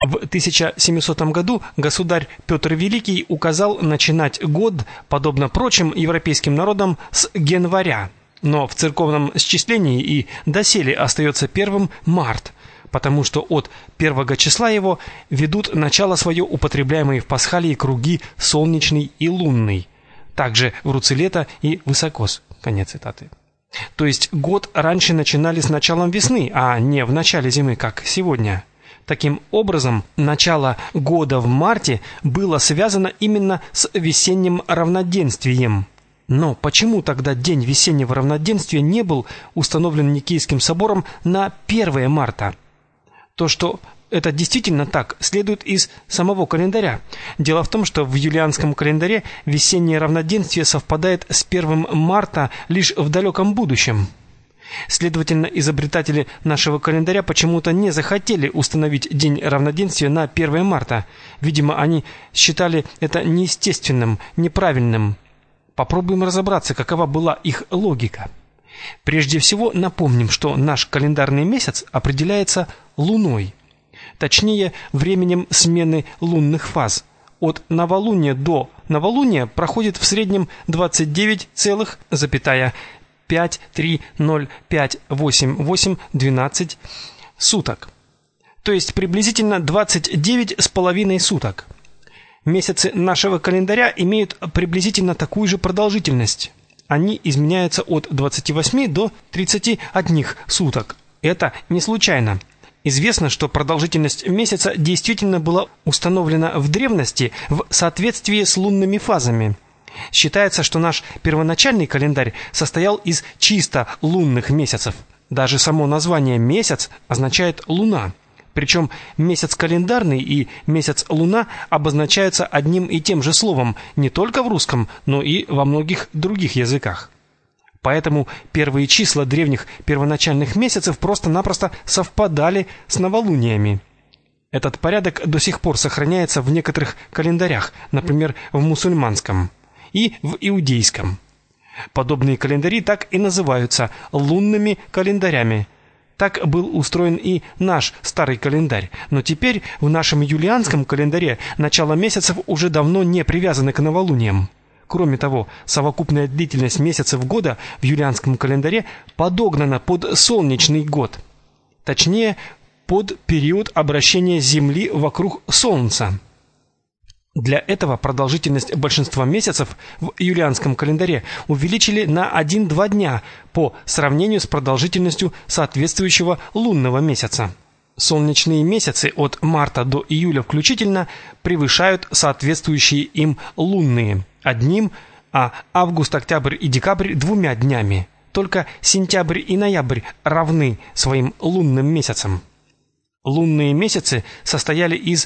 В 1700 году государь Петр Великий указал начинать год, подобно прочим европейским народам, с января, но в церковном счислении и доселе остается первым март, потому что от первого числа его ведут начало свое употребляемые в Пасхалии круги солнечный и лунный, также в Руцелета и Высокос. Конец цитаты. То есть год раньше начинали с началом весны, а не в начале зимы, как сегодня. Таким образом, начало года в марте было связано именно с весенним равноденствием. Но почему тогда день весеннего равноденствия не был установлен Никейским собором на 1 марта? То, что это действительно так, следует из самого календаря. Дело в том, что в юлианском календаре весеннее равноденствие совпадает с 1 марта лишь в далеком будущем. Следовательно, изобретатели нашего календаря почему-то не захотели установить день равноденствия на 1 марта. Видимо, они считали это неестественным, неправильным. Попробуем разобраться, какова была их логика. Прежде всего, напомним, что наш календарный месяц определяется луной, точнее, временем смены лунных фаз. От новолуния до новолуния проходит в среднем 29,530588812 суток. То есть приблизительно 29,5 суток. Месяцы нашего календаря имеют приблизительно такую же продолжительность. Они изменяются от 28 до 31 суток. Это не случайно. Известно, что продолжительность месяца действительно была установлена в древности в соответствии с лунными фазами. Считается, что наш первоначальный календарь состоял из чисто лунных месяцев. Даже само название «месяц» означает «луна». Причем месяц календарный и месяц луна обозначаются одним и тем же словом не только в русском, но и во многих других языках. Поэтому первые числа древних первоначальных месяцев просто-напросто совпадали с новолуниями. Этот порядок до сих пор сохраняется в некоторых календарях, например, в мусульманском и в иудейском. Подобные календари так и называются лунными календарями. Так был устроен и наш старый календарь, но теперь в нашем юлианском календаре начало месяцев уже давно не привязаны к новолуниям. Кроме того, совокупная длительность месяцев года в юлианском календаре подогнана под солнечный год, точнее, под период обращения Земли вокруг Солнца. Для этого продолжительность большинства месяцев в юлианском календаре увеличили на 1-2 дня по сравнению с продолжительностью соответствующего лунного месяца. Солнечные месяцы от марта до июля включительно превышают соответствующие им лунные одним, а август, октябрь и декабрь 2 днями. Только сентябрь и ноябрь равны своим лунным месяцам. Лунные месяцы состояли из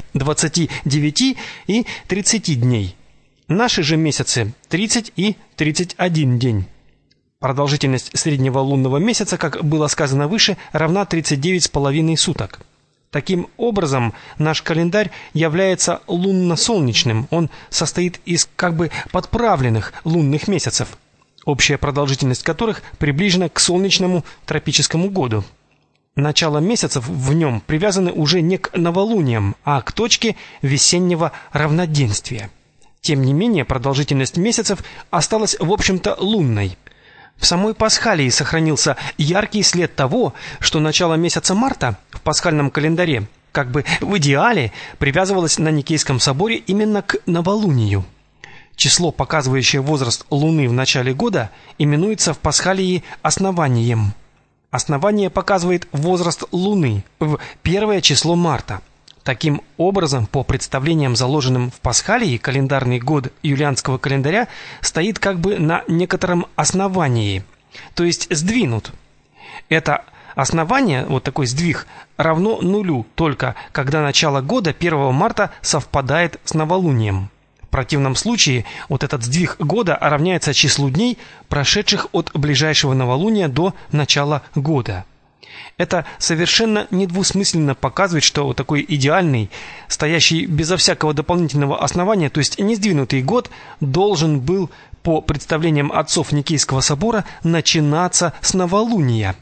29 и 30 дней. Наши же месяцы 30 и 31 день. Продолжительность среднего лунного месяца, как было сказано выше, равна 39,5 суток. Таким образом, наш календарь является лунно-солнечным. Он состоит из как бы подправленных лунных месяцев, общая продолжительность которых приближена к солнечному тропическому году. Начало месяцев в нем привязаны уже не к новолуниям, а к точке весеннего равноденствия. Тем не менее, продолжительность месяцев осталась, в общем-то, лунной. В самой Пасхалии сохранился яркий след того, что начало месяца марта в пасхальном календаре, как бы в идеале, привязывалось на Никейском соборе именно к новолунию. Число, показывающее возраст Луны в начале года, именуется в Пасхалии основанием. Основание показывает возраст Луны в первое число марта. Таким образом, по представлениям, заложенным в Пасхалии, календарный год юлианского календаря стоит как бы на некотором основании, то есть сдвинут. Это основание, вот такой сдвиг, равно нулю, только когда начало года 1 марта совпадает с новолунием. В противном случае вот этот сдвиг года равняется числу дней, прошедших от ближайшего новолуния до начала года. Это совершенно недвусмысленно показывает, что вот такой идеальный, стоящий безо всякого дополнительного основания, то есть не сдвинутый год, должен был, по представлениям отцов Никейского собора, начинаться с новолуния.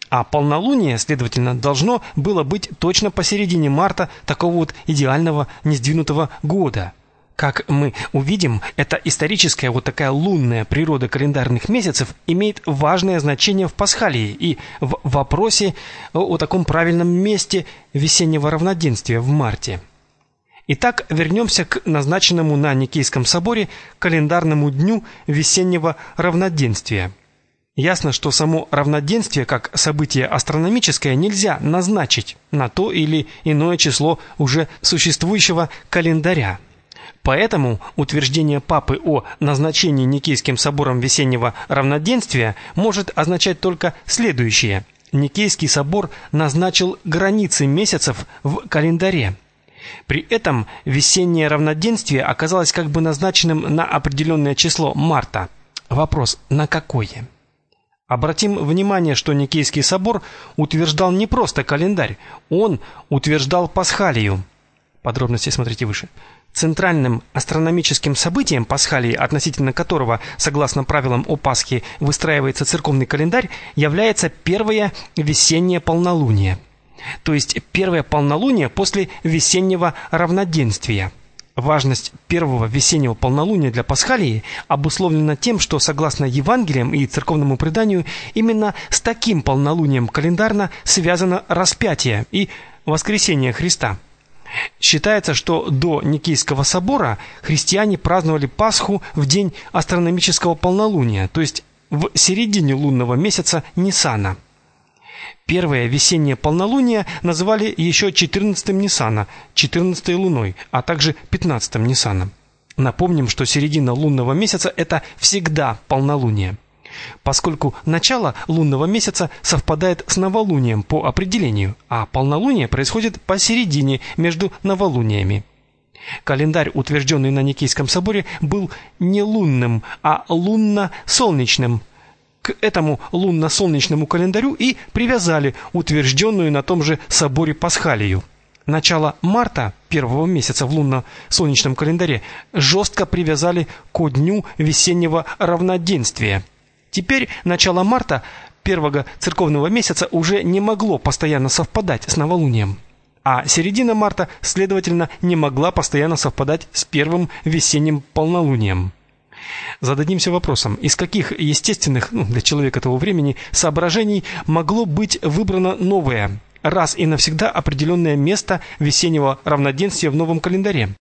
А полнолуние, следовательно, должно было быть точно посередине марта такого вот идеального несдвинутого года. Как мы увидим, эта историческая вот такая лунная природа календарных месяцев имеет важное значение в Пасхалии и в вопросе о таком правильном месте весеннего равноденствия в марте. Итак, вернемся к назначенному на Никейском соборе календарному дню весеннего равноденствия. Ясно, что само равноденствие как событие астрономическое нельзя назначить на то или иное число уже существующего календаря. Поэтому утверждение Папы о назначении Никейским собором весеннего равноденствия может означать только следующее: Никейский собор назначил границы месяцев в календаре. При этом весеннее равноденствие оказалось как бы назначенным на определенное число марта. Вопрос: на какое? Обратим внимание, что Никейский собор утверждал не просто календарь, он утверждал Пасхалию. Подробности смотрите выше. Центральным астрономическим событием Пасхалии, относительно которого, согласно правилам о Пасхе, выстраивается церковный календарь, является первое весеннее полнолуние. То есть первое полнолуние после весеннего равноденствия. Важность первого весеннего полнолуния для Пасхалии обусловлена тем, что, согласно Евангелиям и церковному преданию, именно с таким полнолунием календарно связано распятие и воскресение Христа. Считается, что до Никейского собора христиане праздновали Пасху в день астрономического полнолуния, то есть в середине лунного месяца Нисана. Первое весеннее полнолуние называли еще 14-м Нисана, 14-й луной, а также 15-м Нисаном. Напомним, что середина лунного месяца – это всегда полнолуние, поскольку начало лунного месяца совпадает с новолунием по определению, а полнолуние происходит посередине между новолуниями. Календарь, утвержденный на Никейском соборе, был не лунным, а лунно-солнечным. К этому лунно-солнечному календарю и привязали утвержденную на том же соборе Пасхалию. Начало марта, первого месяца в лунно-солнечном календаре, жестко привязали ко дню весеннего равноденствия. Теперь начало марта, первого церковного месяца, уже не могло постоянно совпадать с новолунием, а середина марта, следовательно, не могла постоянно совпадать с первым весенним полнолунием. Зададимся вопросом, из каких естественных, для человека того времени, соображений могло быть выбрано новое, раз и навсегда определенное место весеннего равноденствия в новом календаре?